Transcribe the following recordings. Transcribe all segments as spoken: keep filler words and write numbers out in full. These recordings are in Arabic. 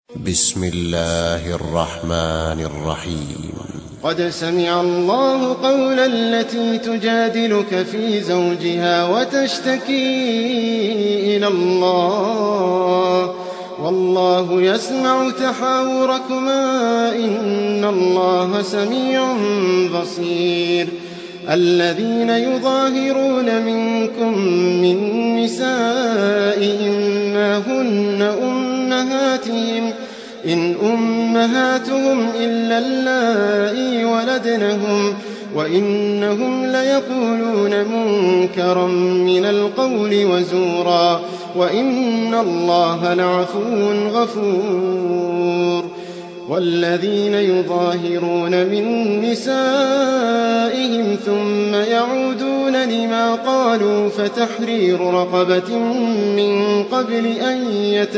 بسم الله الرحمن الرحيم. قد سمع الله قول التي تجادلك في زوجها وتشتكي إلى الله والله يسمع تحاوركما إن الله سميع بصير. الذين يظاهرون منكم من نسائهم ما هن أمهاتهم إن أمهاتهم إلا اللائي ولدنهم وإنهم ليقولون منكرا من القول وزورا وإن الله لعفو غفور. والذين يظاهرون من نسائهم ثم يعودون لما قالوا فتحرير رقبة من قبل أن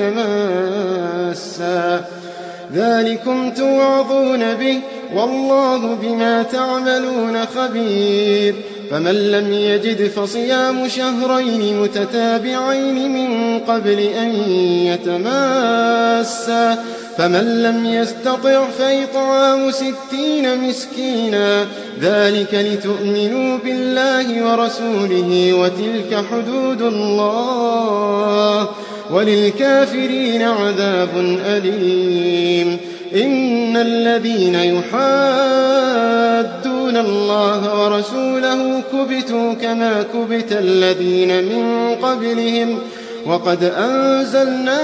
يتماسا ذلكم توعظون به والله بما تعملون خبير. فمن لم يجد فصيام شهرين متتابعين من قبل أن يتماسا فمن لم يستطع فإطعام ستين مسكينا ذلك لتؤمنوا بالله ورسوله وتلك حدود الله وللكافرين عذاب أليم. إن الذين يحادون الله ورسوله كبتوا كما كبت الذين من قبلهم وقد أنزلنا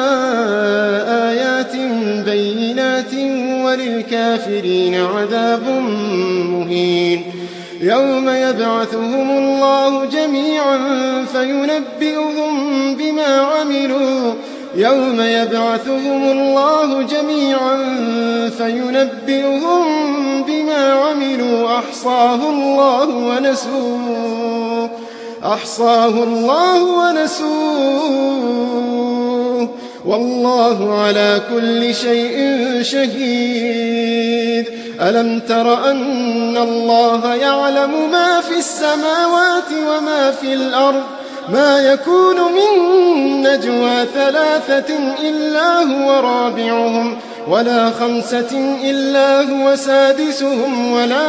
آيات بينات وللكافرين عذاب مهين. يوم يبعثهم الله جميعا فينبئهم بما عملوا يوم يبعثهم الله جميعا فينبئهم بما عملوا أحصاه الله ونسوه أحصاه الله ونسوه والله على كل شيء شهيد. ألم تر أن الله يعلم ما في السماوات وما في الأرض ما يكون من نجوى ثلاثة إلا هو رابعهم ولا خمسة إلا هو سادسهم ولا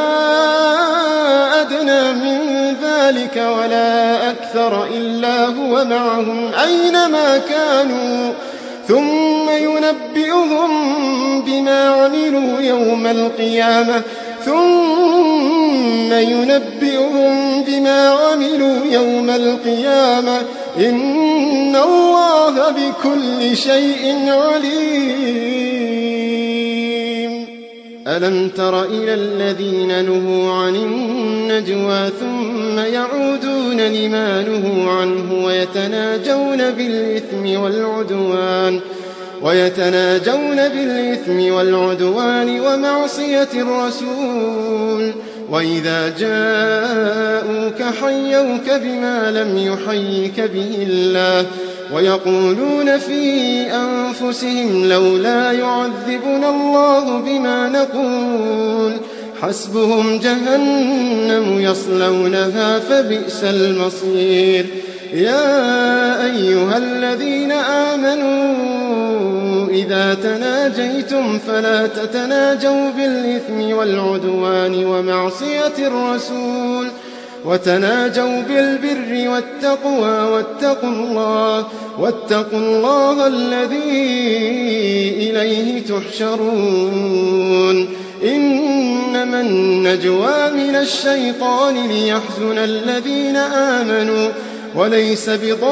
أدنى من ذلك ولا أكثر إلا هو معهم أينما كانوا ثم ينبئهم بما عملوا يوم القيامة ثم ينبئهم بما عملوا يوم القيامة إن الله بكل شيء عليم. ألم تر إلى الذين نهوا عن النجوى ثم يعودون لما نهوا عنه ويتناجون بالإثم والعدوان ويتناجون بالإثم والعدوان ومعصية الرسول وإذا جاءوك حيوك بما لم يحيك به الله ويقولون في أنفسهم لولا يعذبنا الله بما نقول حسبهم جهنم يصلونها فبئس المصير. يا أيها الذين آمنوا إذا تناجيتم فلا تتناجوا بالإثم والعدوان ومعصية الرسول وتناجوا بالبر والتقوى واتقوا الله واتقوا الله الذي إليه تحشرون. إنما النجوى من الشيطان ليحزن الذين آمنوا وليس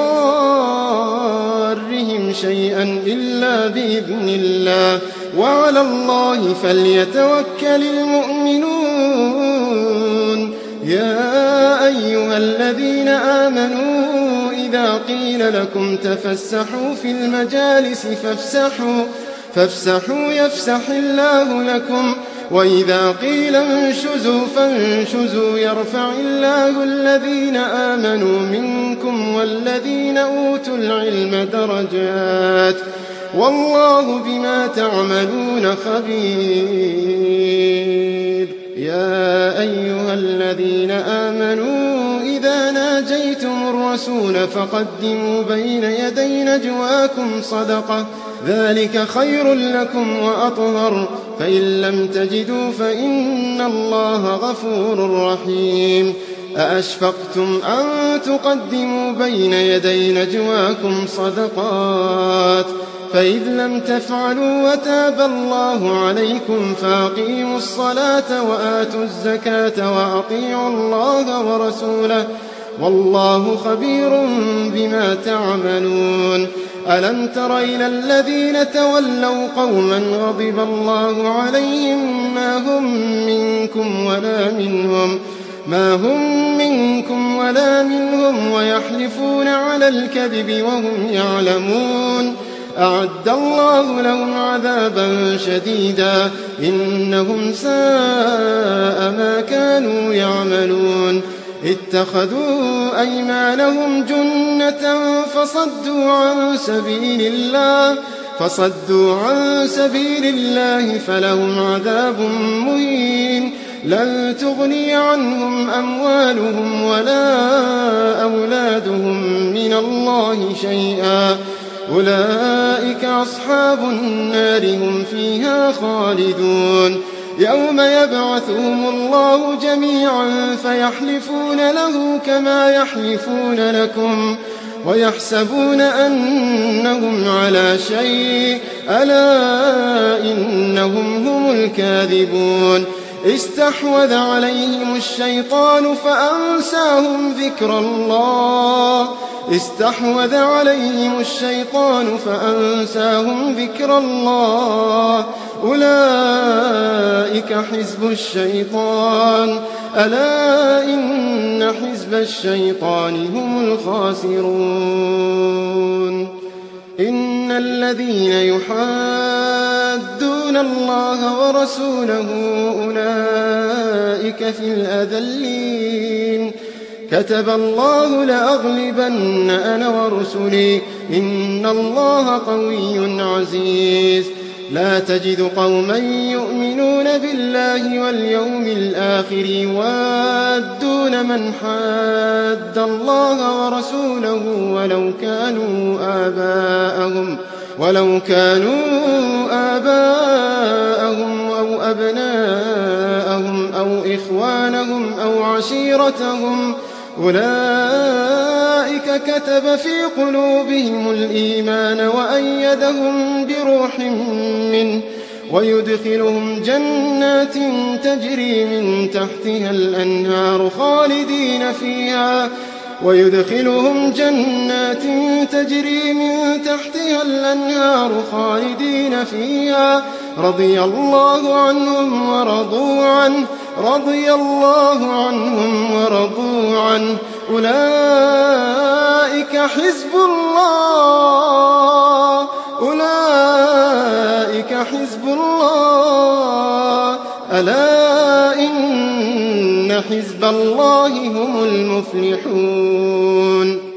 بضارهم شيئا إلا بإذن الله وعلى الله فليتوكل المؤمنون. يا أيها الذين آمنوا إذا قيل لكم تفسحوا في المجالس فافسحوا فافسحوا يفسح الله لكم وإذا قيل انشزوا فانشزوا يرفع الله الذين آمنوا منكم والذين أوتوا العلم درجات والله بما تعملون خبير. يا أيها الذين آمنوا إذا ناجيتم الرسول الرسول فقدموا بين يدي نجواكم صدقة ذلك خير لكم وأطهر فإن لم تجدوا فإن الله غفور رحيم أأشفقتم أن تقدموا بين يدي نجواكم صدقات فإذ لم تفعلوا وتاب الله عليكم فأقيموا الصلاة وآتوا الزكاة وأطيعوا الله ورسوله والله خبير بما تعملون ألم تر إلى الذين تولوا قوما غضب الله عليهم ما هم منكم ولا منهم ما هم منكم ولا منهم ويحلفون على الكذب وهم يعلمون أعد الله لهم عذابا شديدا إنهم ساء ما كانوا يعملون اتخذوا أيمانهم جنة فصدوا عن سبيل الله فصدوا عن سبيل الله فلهم عذاب مهين لن تغني عنهم أموالهم ولا أولادهم من الله شيئا أولئك أصحاب النار هم فيها خالدون يوم يبعثهم الله جميعا فيحلفون له كما يحلفون لكم ويحسبون أنهم على شيء ألا إنهم هم الكاذبون استحوذ عليهم الشيطان فأنساهم ذكر الله استحوذ عليهم الشيطان فأنساهم ذكر الله أولئك حزب الشيطان ألا إن حزب الشيطان هم الخاسرون إن الذين يحادون الله ورسوله أولئك في الأذلين كتب الله لأغلبن أنا ورسلي إن الله قوي عزيز لا تجد قوما يؤمنون بالله واليوم الآخر يوادون من حاد الله ورسوله ولو كانوا آباءهم ولو كانوا آباءهم أو أبناءهم أو إخوانهم أو عشيرتهم أولئك كتب في قلوبهم الإيمان وأيدهم بروح منه ويدخلهم جنات تجري من تحتها الأنهار خالدين فيها ويدخلهم جنات تجري من تحتها الأنهار خالدين فيها رضي الله عنهم ورضوا عنه رضي الله عنهم ورضوا عنه أولئك حزب الله أولئك حزب الله ألا إن حزب الله هم المفلحون